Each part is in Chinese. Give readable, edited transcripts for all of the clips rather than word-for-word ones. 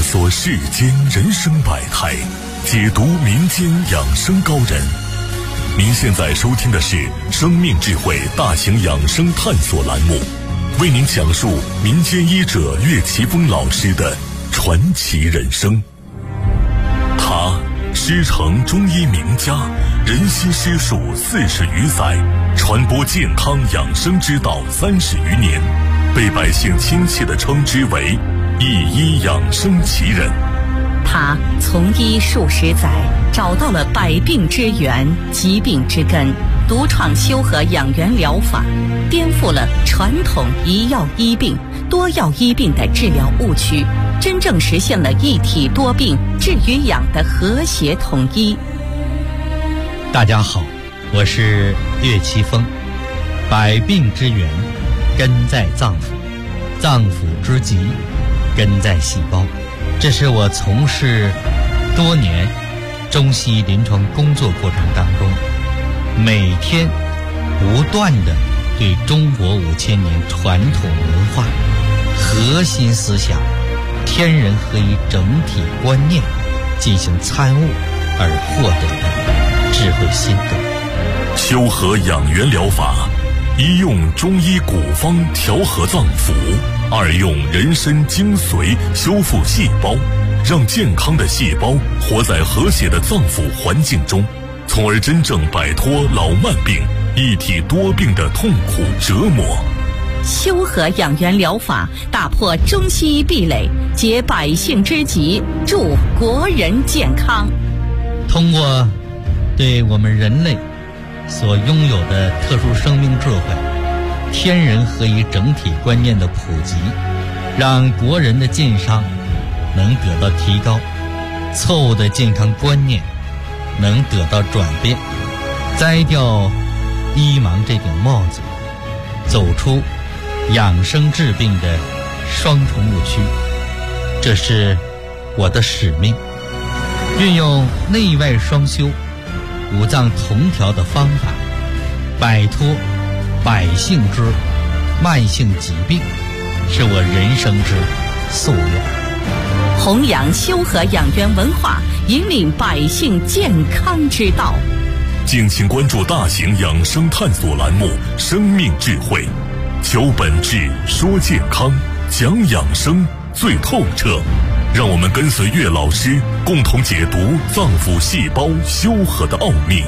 索世间人生百态，解读民间养生高人。您现在收听的是生命智慧大型养生探索栏目，为您讲述民间医者岳奇峰老师的传奇人生。他师承中医名家，人心师术40余载，传播健康养生之道30余年，被百姓亲切地称之为一医养生奇人。 他从医数十载，找到了百病之源、疾病之根，独创修和养元疗法，颠覆了传统一药医病、多药医病的治疗误区，真正实现了一体多病、治与养的和谐统一。 大家好，我是岳奇峰。百病之源根在脏腑，脏腑之疾根在细胞。这是我从事多年中西医临床工作过程当中，每天不断地对中国5000年传统文化核心思想天人合一整体观念进行参悟而获得的智慧心得。 修和养元疗法，一用中医古方调和脏腑，二用人参精髓修复细胞，让健康的细胞活在和谐的脏腑环境中，从而真正摆脱老慢病、一体多病的痛苦折磨。 修和养元疗法打破中西医壁垒，解百姓之急，助国人健康。 通过对我们人类所拥有的特殊生命智慧、天人合一整体观念的普及，让国人的健康能得到提高，错误的健康观念能得到转变，摘掉医盲这顶帽子，走出养生治病的双重误区。这是我的使命，运用内外双修、五脏同调的方法，摆脱百姓之慢性疾病，是我人生之夙愿。 弘扬修和养元文化，引领百姓健康之道。 敬请关注大型养生探索栏目《生命智慧》，求本质，说健康，讲养生最透彻。让我们跟随岳老师，共同解读脏腑细胞修和的奥秘。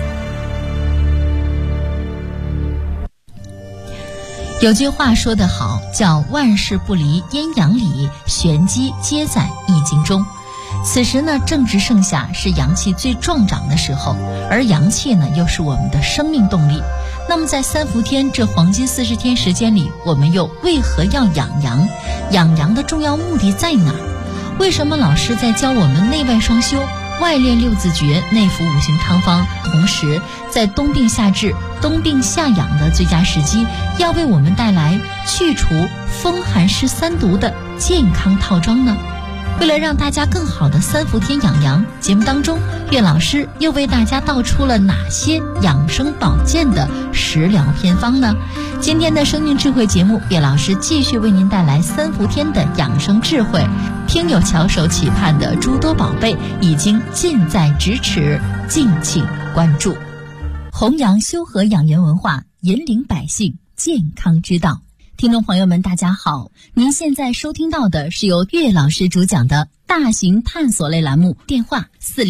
有句话说得好，叫万事不离阴阳理，玄机皆在易经中。此时呢，正值盛夏，是阳气最壮长的时候，而阳气呢，又是我们的生命动力。那么在3伏天这黄金40天时间里，我们又为何要养阳？养阳的重要目的在哪？为什么老师在教我们内外双修、外练6字诀、内服5行汤方，同时在冬病夏治、冬病夏养的最佳时机，要为我们带来去除风寒湿3毒的健康套装呢？为了让大家更好的3伏天养阳，节目当中岳老师又为大家道出了哪些养生保健的食疗偏方呢？今天的生命智慧节目，岳老师继续为您带来3伏天的养生智慧，听友翘首企盼的诸多宝贝已经近在咫尺，敬请关注。弘扬修和养元文化，引领百姓健康之道。听众朋友们大家好，您现在收听到的是由岳老师主讲的大型探索类栏目，电话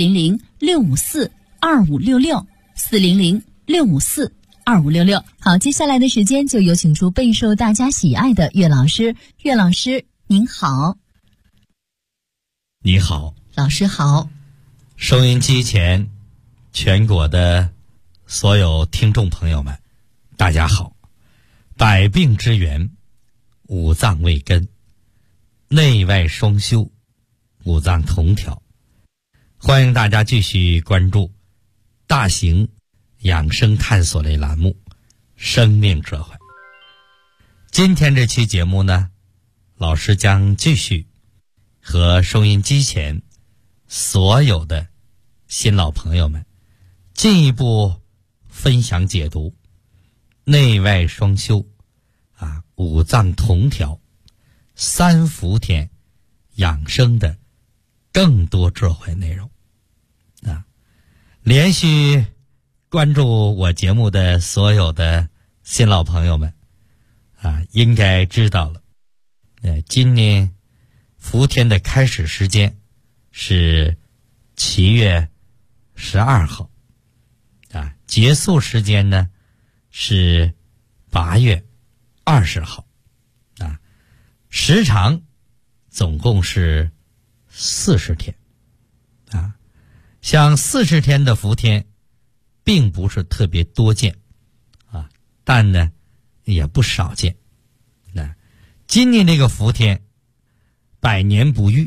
400-654-2566 400-654-2566。好，接下来的时间就有请出备受大家喜爱的岳老师。岳老师您好。 你好， 老师好。 收音机前全国的所有听众朋友们大家好。百病之源，五脏为根，内外双修，五脏同调。欢迎大家继续关注大型养生探索类栏目《生命智慧》。今天这期节目呢，老师将继续和收音机前所有的新老朋友们进一步分享解读内外双修五脏同调3伏天养生的更多智慧内容啊！连续关注我节目的所有的新老朋友们啊，应该知道了，今年伏天的开始时间是7月12号啊，结束时间呢是8月20号啊，时长总共是40天啊。像40天的伏天并不是特别多见啊，但呢也不少见。那今年这个伏天百年不遇，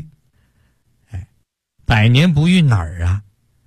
百年不遇哪儿啊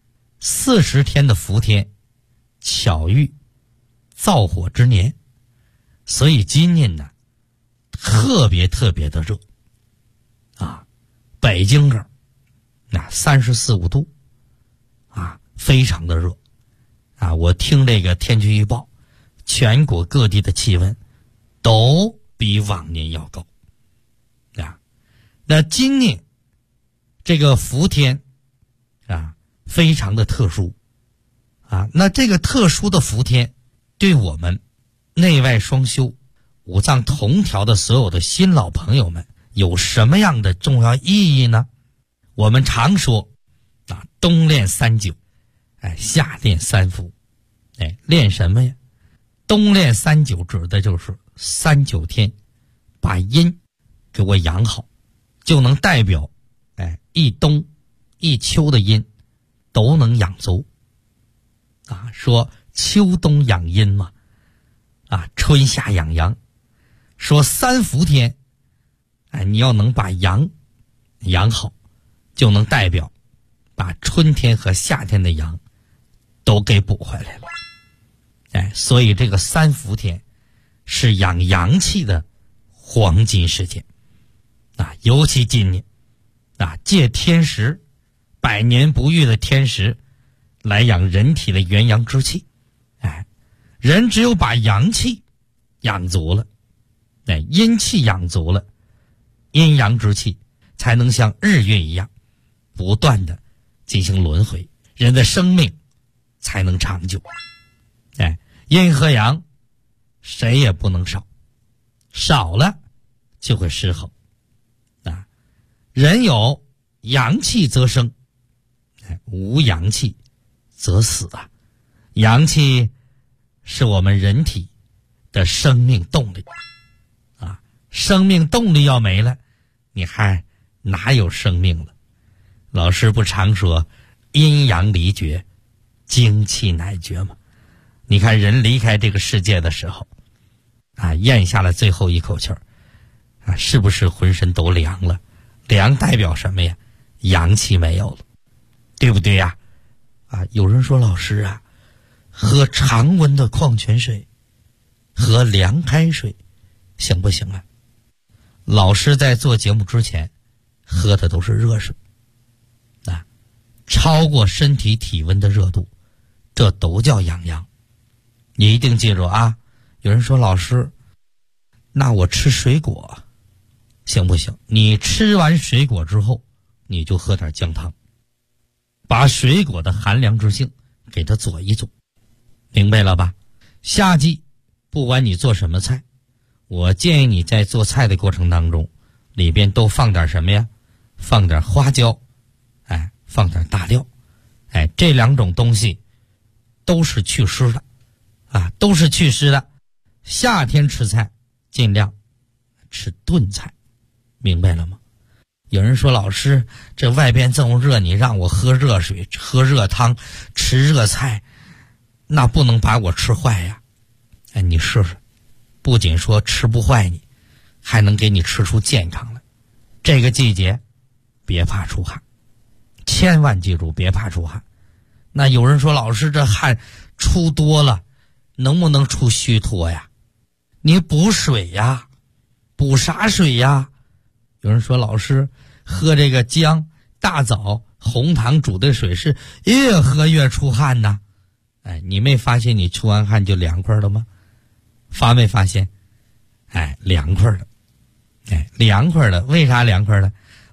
？40天的伏天巧遇灶火之年，所以今年呢特别的热啊！北京这儿那34、5度啊，非常的热啊！我听这个天气预报，全国各地的气温都比往年要高啊。那今年这个伏天啊，非常的特殊啊。那这个特殊的伏天，对我们内外双修、五脏同调的所有的新老朋友们有什么样的重要意义呢？我们常说啊，冬练3九，夏练3伏，练什么呀？冬练3九指的就是3、9天把阴给我养好，就能代表一冬一秋的阴都能养足啊。说秋冬养阴嘛，啊，春夏养阳。说3伏天你要能把阳养好，就能代表把春天和夏天的阳都给补回来了。所以这个3伏天是养阳气的黄金时间啊，尤其今年啊，借天时，百年不遇的天时来养人体的元阳之气。人只有把阳气养足了，阴气养足了，阴阳之气才能像日月一样不断的进行轮回，人的生命才能长久。阴和阳谁也不能少，少了就会失衡啊。人有阳气则生，无阳气则死啊。阳气是我们人体的生命动力啊，生命动力要没了，你还哪有生命了？老师不常说阴阳离绝，精气乃绝吗？你看人离开这个世界的时候啊，咽下了最后一口气儿啊，是不是浑身都凉了？凉代表什么呀？阳气没有了，对不对呀？啊，有人说老师啊，喝常温的矿泉水喝凉开水行不行啊？老师在做节目之前喝的都是热水啊，超过身体体温的热度，这都叫阳阳。你一定记住啊。有人说老师，那我吃水果行不行？你吃完水果之后，你就喝点姜汤，把水果的寒凉之性给它佐一佐，明白了吧？夏季不管你做什么菜，我建议你在做菜的过程当中，里边都放点什么呀？放点花椒，放点大料，这2种东西都是祛湿的啊，都是祛湿的。夏天吃菜尽量吃炖菜，明白了吗？有人说老师，这外边这么热，你让我喝热水、喝热汤、吃热菜，那不能把我吃坏呀。你试试，不仅说吃不坏你，还能给你吃出健康来。这个季节别怕出汗，千万记住别怕出汗。那有人说老师，这汗出多了能不能出虚脱呀？你补水呀，补啥水呀？有人说老师，喝这个姜、大枣、红糖煮的水是越喝越出汗呐。你没发现你出完汗就凉快了吗？发没发现？凉快了。凉快了，为啥凉快了？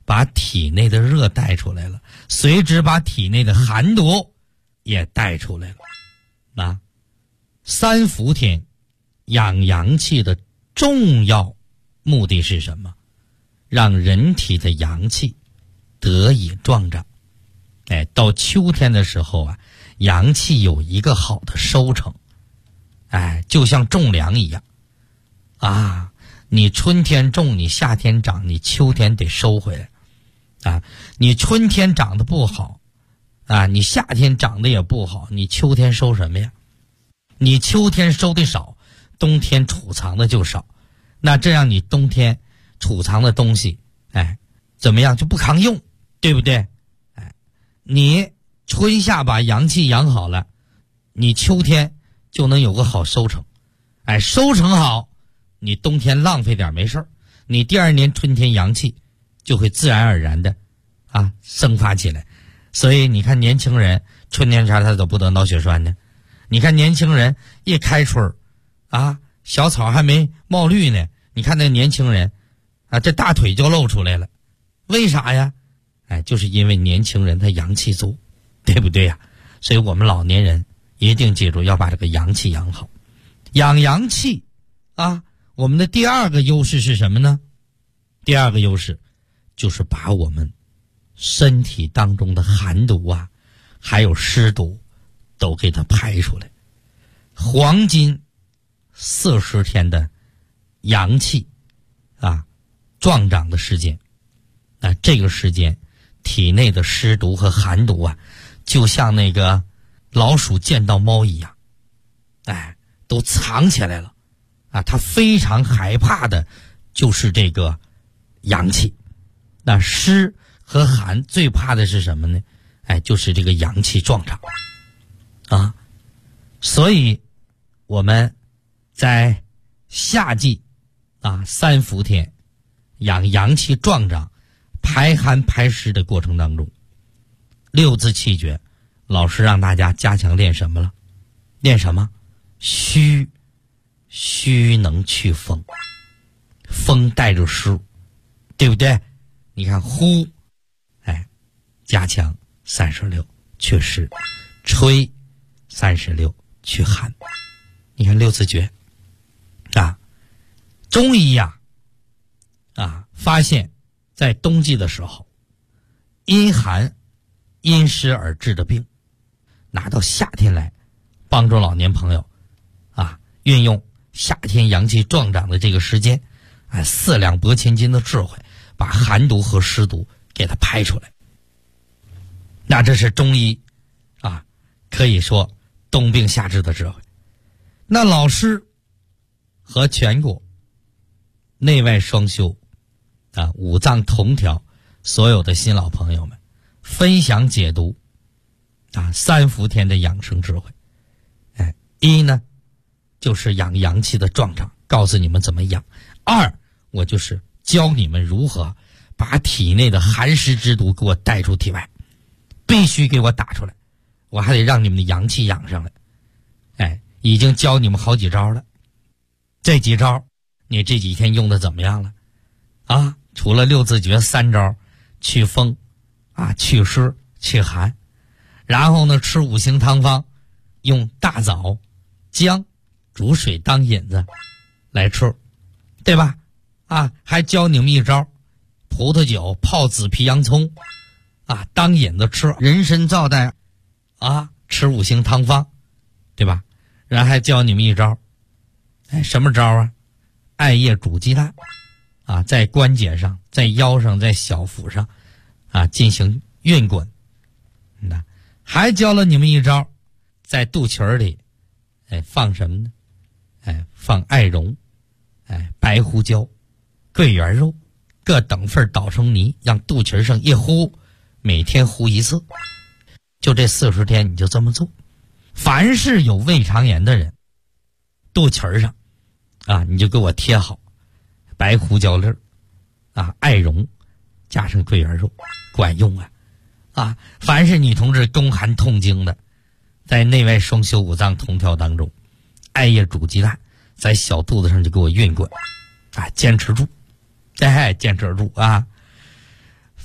把体内的热带出来了，随之把体内的寒毒也带出来了。那三伏天养阳气的重要目的是什么？让人体的阳气得以壮长。到秋天的时候啊，阳气有一个好的收成。就像种粮一样啊，你春天种，你夏天长，你秋天得收回来啊。你春天长得不好啊，你夏天长得也不好，你秋天收什么呀？你秋天收的少，冬天储藏的就少，那这样你冬天储藏的东西怎么样，就不抗用，对不对？你春夏把阳气养好了，你秋天就能有个好收成。收成好，你冬天浪费点没事儿，你第二年春天阳气就会自然而然的生发起来。所以你看年轻人春天啥他都不得脑血栓呢？你看年轻人一开春小草还没冒绿呢，你看那个年轻人这大腿就露出来了。为啥呀？就是因为年轻人他阳气足，对不对呀？所以我们老年人一定记住要把这个阳气养好。养阳气我们的第二个优势是什么呢？第二个优势就是把我们身体当中的寒毒还有湿毒都给它排出来。黄金40天的阳气壮长的时间，这个时间体内的湿毒和寒毒就像那个老鼠见到猫一样都藏起来了它非常害怕的就是这个阳气。那湿和寒最怕的是什么呢？就是这个阳气壮长所以我们在夏季三伏天养阳气壮长排寒排湿的过程当中，6字气诀老师让大家加强练什么了？练什么？虚能去风，风带着湿，对不对？你看呼加强36祛湿，吹36祛寒。你看6字诀中医发现在冬季的时候，因寒因湿而致的病，拿到夏天来帮助老年朋友运用夏天阳气壮长的这个时间4两拨千斤的智慧，把寒毒和湿毒给它排出来。那这是中医可以说冬病夏治的智慧。那老师和全国内外双修五脏同调所有的新老朋友们分享解读三伏天的养生智慧。一呢就是养阳气的壮长，告诉你们怎么养。2我就是教你们如何把体内的寒湿之毒给我带出体外，必须给我打出来，我还得让你们的阳气养上来。已经教你们好几招了，这几招你这几天用的怎么样了除了6字诀3招，祛风祛湿祛寒，然后呢吃5行汤方，用大枣姜煮水当引子来吃，对吧？还教你们一招，葡萄酒泡紫皮洋葱当引子吃，人参皂带吃5行汤方，对吧？然后还教你们一招什么招艾叶煮鸡蛋在关节上，在腰上，在小腹上进行运滚。还教了你们一招，在肚脐里放什么呢？放艾绒白胡椒桂圆肉各等份捣成泥，让肚脐上一呼，每天呼1次，就这40天你就这么做。凡是有胃肠炎的人，肚脐上你就给我贴好白胡椒粒艾绒加上桂圆肉，管用凡是女同志宫寒痛经的，在内外双修五脏同调当中，艾叶煮鸡蛋在小肚子上就给我运滚坚持住坚持住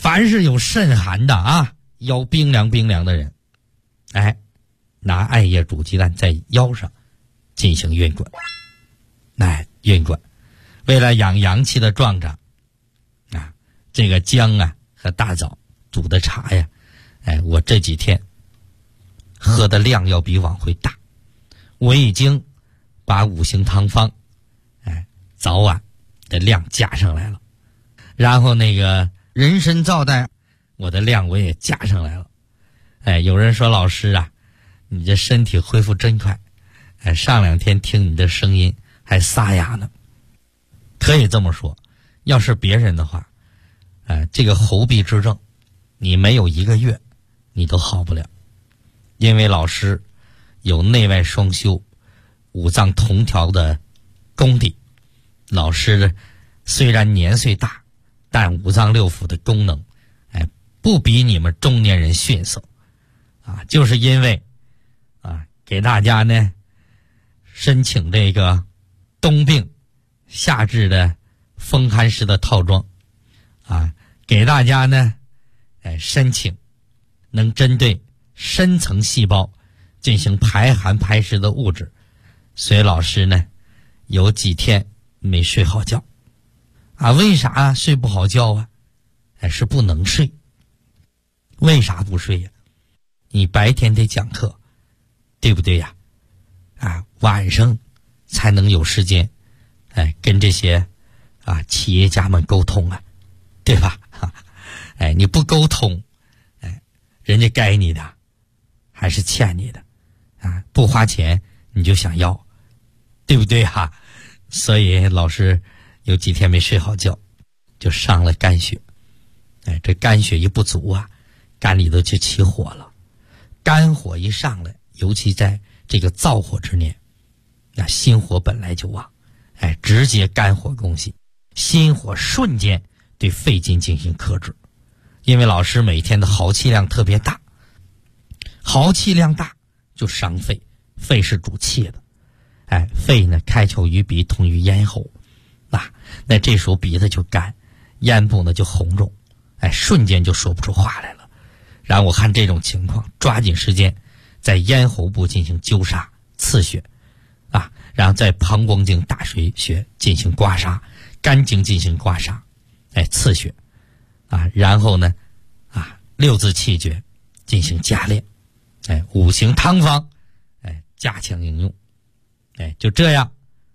凡是有肾寒的啊，腰冰凉的人，拿艾叶煮鸡蛋在腰上进行运滚，运滚，为了养阳气的壮长啊，这个姜啊和大枣煮的茶呀，我这几天喝的量要比往回大，我已经把五行汤方早晚的量加上来了，然后那个人参皂苷我的量我也加上来了。有人说老师啊，你这身体恢复真快，上2天听你的声音还沙哑呢。可以这么说，要是别人的话，这个喉痹之症你没有1个月你都好不了，因为老师有内外双修五脏同调的功底，老师虽然年岁大，但五脏六腑的功能不比你们中年人逊色啊，就是因为给大家呢申请这个冬病夏治的风寒湿的套装给大家呢申请能针对深层细胞进行排寒排湿的物质，所以老师呢有几天没睡好觉为啥睡不好觉啊？是不能睡。为啥不睡呀？你白天得讲课，对不对呀？晚上才能有时间跟这些企业家们沟通对吧？你不沟通人家该你的还是欠你的不花钱你就想要，对不对所以老师有几天没睡好觉，就上了肝血这肝血一不足肝里头就起火了，肝火一上来，尤其在这个燥火之年，心火本来就旺直接肝火攻心，心火瞬间对肺经进行克制。因为老师每天的耗气量特别大，耗气量大就伤肺，肺是主气的肺呢开窍于鼻，通于咽喉那这时候鼻子就干，咽部呢就红肿瞬间就说不出话来了。然后我看这种情况，抓紧时间在咽喉部进行灸痧刺血然后在膀胱经大水穴进行刮痧，肝经进行刮痧刺血然后呢六字气诀进行加练五行汤方加强应用就这样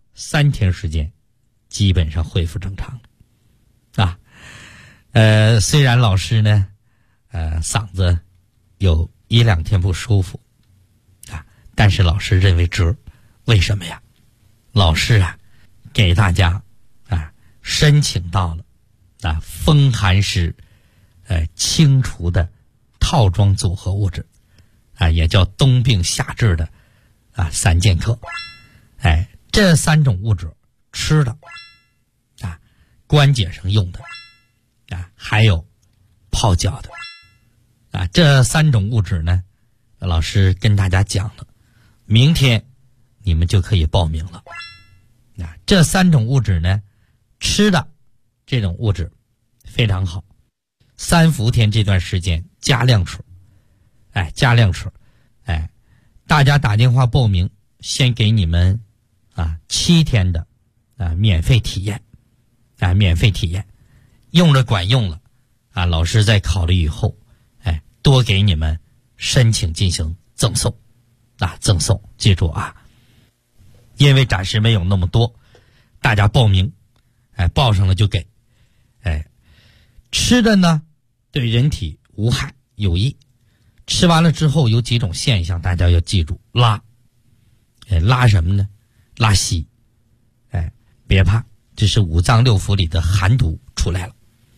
3天时间基本上恢复正常虽然老师呢嗓子有1-2天不舒服但是老师认为值。为什么呀？老师给大家申请到了风寒湿清除的套装组合物质也叫冬病夏治的3剑客这3种物质吃的关节上用的还有泡脚的这3种物质呢，老师跟大家讲了，明天你们就可以报名了这3种物质呢，吃的这种物质非常好，3伏天这段时间加量吃加量吃大家打电话报名，先给你们7天的免费体验免费体验，用着管用了老师在考虑以后多给你们申请进行赠送赠送，记住因为暂时没有那么多，大家报名报上了就给吃的呢对人体无害有益，吃完了之后有几种现象大家要记住，拉拉什么呢？拉稀别怕，这是五脏六腑里的寒毒出来了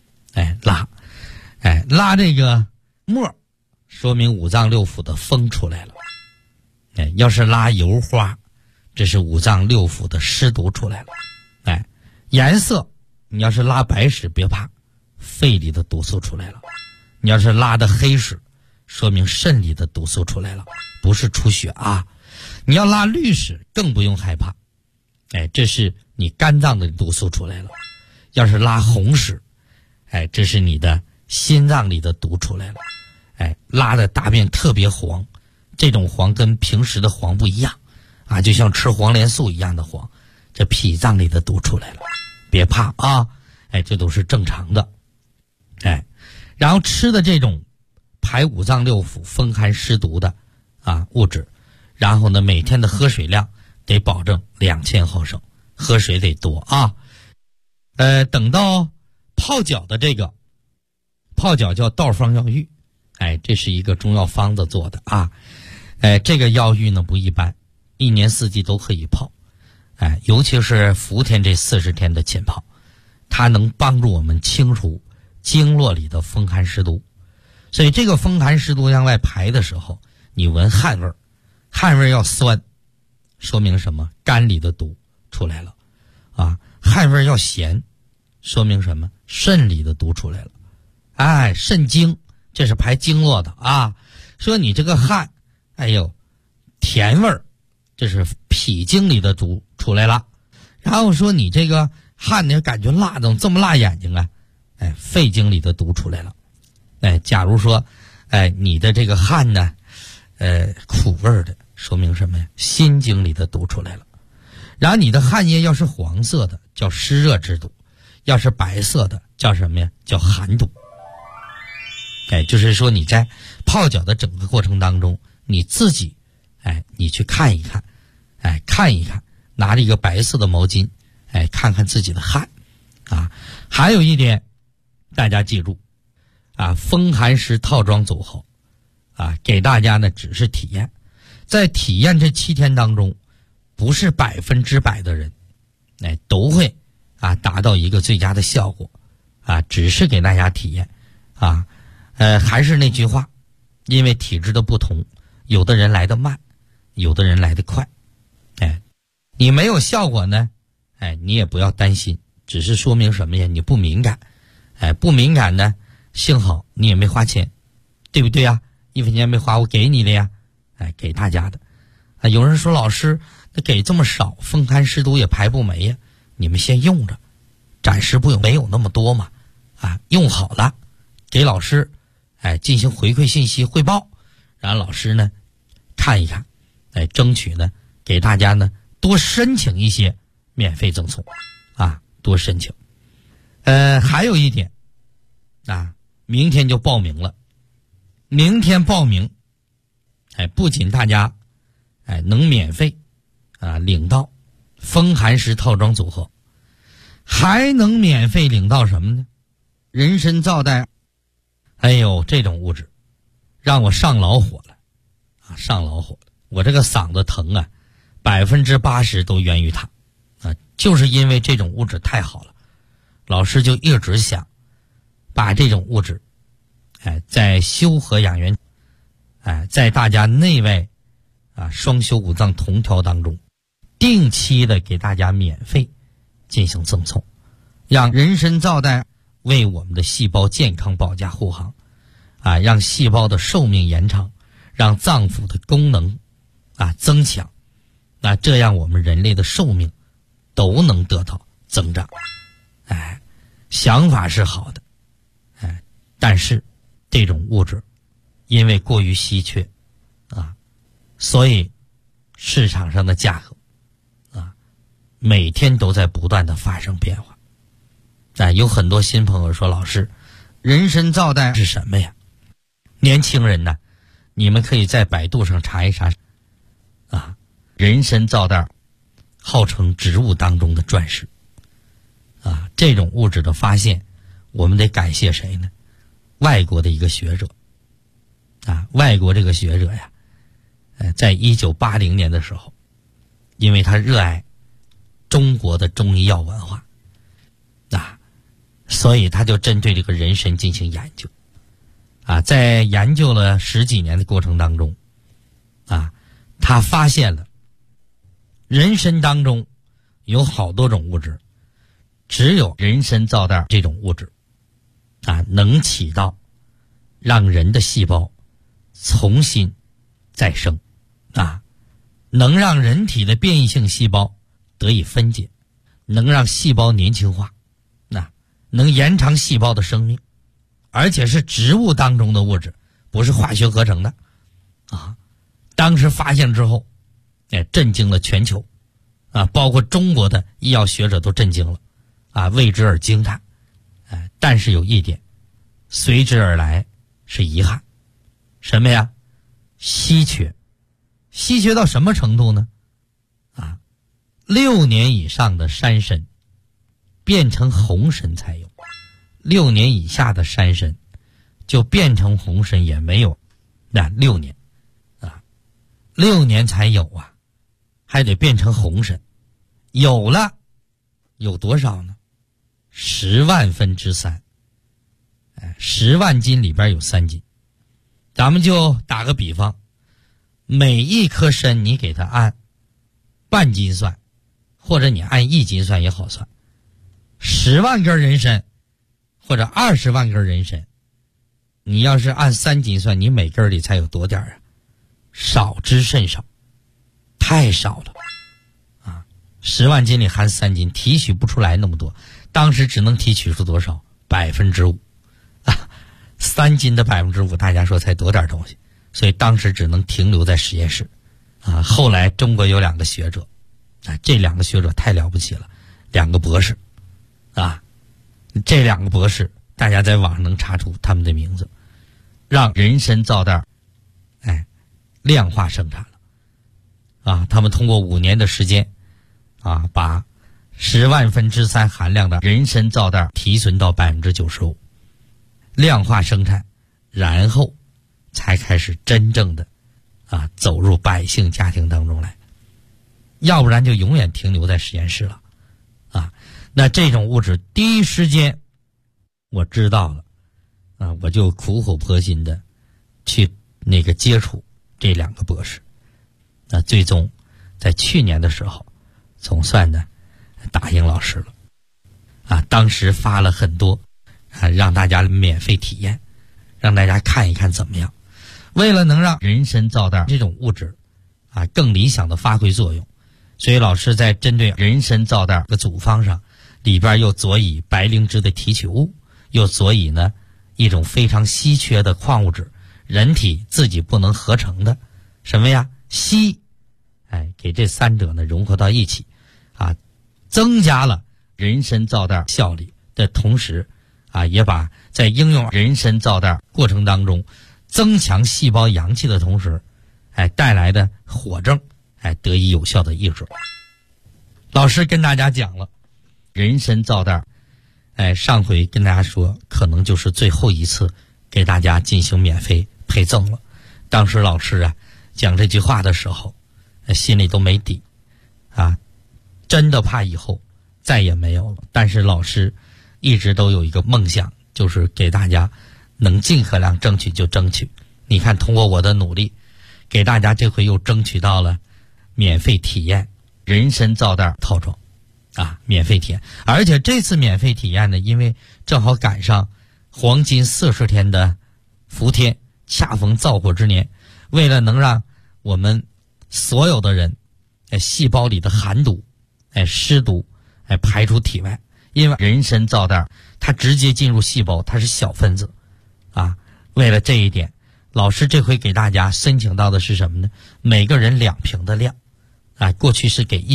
拉这个沫，说明五脏六腑的风出来了要是拉油花，这是五脏六腑的湿毒出来了颜色，你要是拉白屎别怕，肺里的毒素出来了，你要是拉的黑屎，说明肾里的毒素出来了，不是出血你要拉绿屎更不用害怕这是你肝脏的毒素出来了，要是拉红屎这是你的心脏里的毒出来了，拉的大便特别黄，这种黄跟平时的黄不一样啊，就像吃黄连素一样的黄，这脾脏里的毒出来了，别怕啊，这都是正常的，然后吃的这种排五脏六腑、风寒湿毒的物质，然后呢，每天的喝水量得保证2000毫升，喝水得多啊。等到泡脚的这个泡脚叫道方药浴，这是一个中药方子做的啊。这个药浴呢不一般，一年四季都可以泡，尤其是伏天这40天的浸泡，它能帮助我们清除经络里的风寒湿毒。所以这个风寒湿毒向外排的时候，你闻汗味儿，汗味儿要酸，说明什么？肝里的毒出来了啊。汗味儿要咸，说明什么？肾里的毒出来了。肾经，这是排经络的啊。说你这个汗，甜味儿，这是脾经里的毒出来了。然后说你这个汗呢，感觉辣，怎么这么辣眼睛啊？肺经里的毒出来了。假如说，你的这个汗呢，苦味儿的，说明什么呀？心经里的毒出来了。然后你的汗液要是黄色的，叫湿热之毒；要是白色的，叫什么呀？叫寒毒。就是说你在泡脚的整个过程当中，你自己，你去看一看，看一看，拿着一个白色的毛巾，看看自己的汗，还有一点，大家记住，风寒湿套装组合，给大家呢只是体验，在体验这7天当中，不是100%的人，都会达到一个最佳的效果，只是给大家体验，还是那句话，因为体质的不同，有的人来得慢，有的人来得快，你没有效果呢，你也不要担心，只是说明什么呀？你不敏感，不敏感呢，幸好你也没花钱，对不对呀？1分钱没花，我给你的呀，给大家的。有人说老师，那给这么少，风寒湿毒也排不没呀？你们先用着，暂时没有那么多嘛，用好了，给老师，进行回馈信息汇报，然后老师呢看一看，争取呢给大家呢多申请一些免费赠送，多申请。还有一点，明天就报名了，明天报名，不仅大家能免费领到风寒湿套装组合，还能免费领到什么呢？人参皂苷，这种物质让我上老火了，上老火了，我这个嗓子疼，80%都源于它，就是因为这种物质太好了，老师就一直想把这种物质，在修和养元，在大家内外双修五脏同调当中，定期的给大家免费进行赠送，让人参皂苷为我们的细胞健康保驾护航，让细胞的寿命延长，让脏腑的功能增强，这样我们人类的寿命都能得到增长。想法是好的，但是这种物质因为过于稀缺，所以市场上的价格每天都在不断的发生变化。有很多新朋友说，老师，人参皂苷是什么呀？年轻人呢，你们可以在百度上查一查，人参皂苷号称植物当中的钻石，这种物质的发现，我们得感谢谁呢？外国的一个学者，外国这个学者呀，在1980年的时候，因为他热爱中国的中医药文化，所以他就针对这个人参进行研究，在研究了10几年的过程当中，他发现了人参当中有好多种物质，只有人参皂苷这种物质能起到让人的细胞重新再生，能让人体的变异性细胞得以分解，能让细胞年轻化，能延长细胞的生命， 而且是植物当中的物质，不是化学合成的啊。当时发现之后，震惊了全球啊，包括中国的医药学者都震惊了啊，为之而惊叹。但是有一点随之而来是遗憾，什么呀？稀缺。稀缺到什么程度呢？6年以上的山参变成红参才有，6年以下的山参就变成红参也没有，那6年6年才有啊，还得变成红参，有了有多少呢？10万分之3，10万斤里边有3斤。咱们就打个比方，每一颗参你给它按半斤算，或者你按1斤算也好算。10万根人参或者20万根人参，你要是按3斤算，你每根里才有多点啊？少之甚少，太少了啊！10万斤里含3斤，提取不出来那么多。当时只能提取出多少？5%啊！3斤的5%，大家说才多点东西，所以当时只能停留在实验室啊。后来中国有2个学者啊，这2个学者太了不起了，2个博士啊，这2个博士大家在网上能查出他们的名字，让人参皂袋量化生产了啊。他们通过5年的时间啊，把10万分之3含量的人参皂袋提纯到95%，量化生产，然后才开始真正的走入百姓家庭当中来，要不然就永远停留在实验室了啊。那这种物质第一时间我知道了啊，我就苦口婆心的去接触这2个博士。那最终在去年的时候总算呢答应老师了啊。当时发了很多让大家免费体验，让大家看一看怎么样。为了能让人参皂袋这种物质更理想的发挥作用，所以老师在针对人参皂袋的组方上，里边又佐以白灵芝的提取物，又佐以呢一种非常稀缺的矿物质，人体自己不能合成的什么呀？硒。给这3者呢融合到一起增加了人参皂袋效力的同时也把在应用人参皂袋过程当中增强细胞阳气的同时带来的火症得以有效的抑制。老师跟大家讲了人参皂袋上回跟大家说可能就是最后一次给大家进行免费配赠了。当时老师讲这句话的时候心里都没底真的怕以后再也没有了。但是老师一直都有一个梦想，就是给大家能尽可量争取就争取。你看通过我的努力，给大家这回又争取到了免费体验人参皂袋套装免费体验。而且这次免费体验呢，因为正好赶上黄金40天的伏天，恰逢燥火之年，为了能让我们所有的人细胞里的寒毒湿毒排出体外。因为人参皂袋它直接进入细胞，它是小分子为了这一点，老师这回给大家申请到的是什么呢？每个人2瓶的量过去是给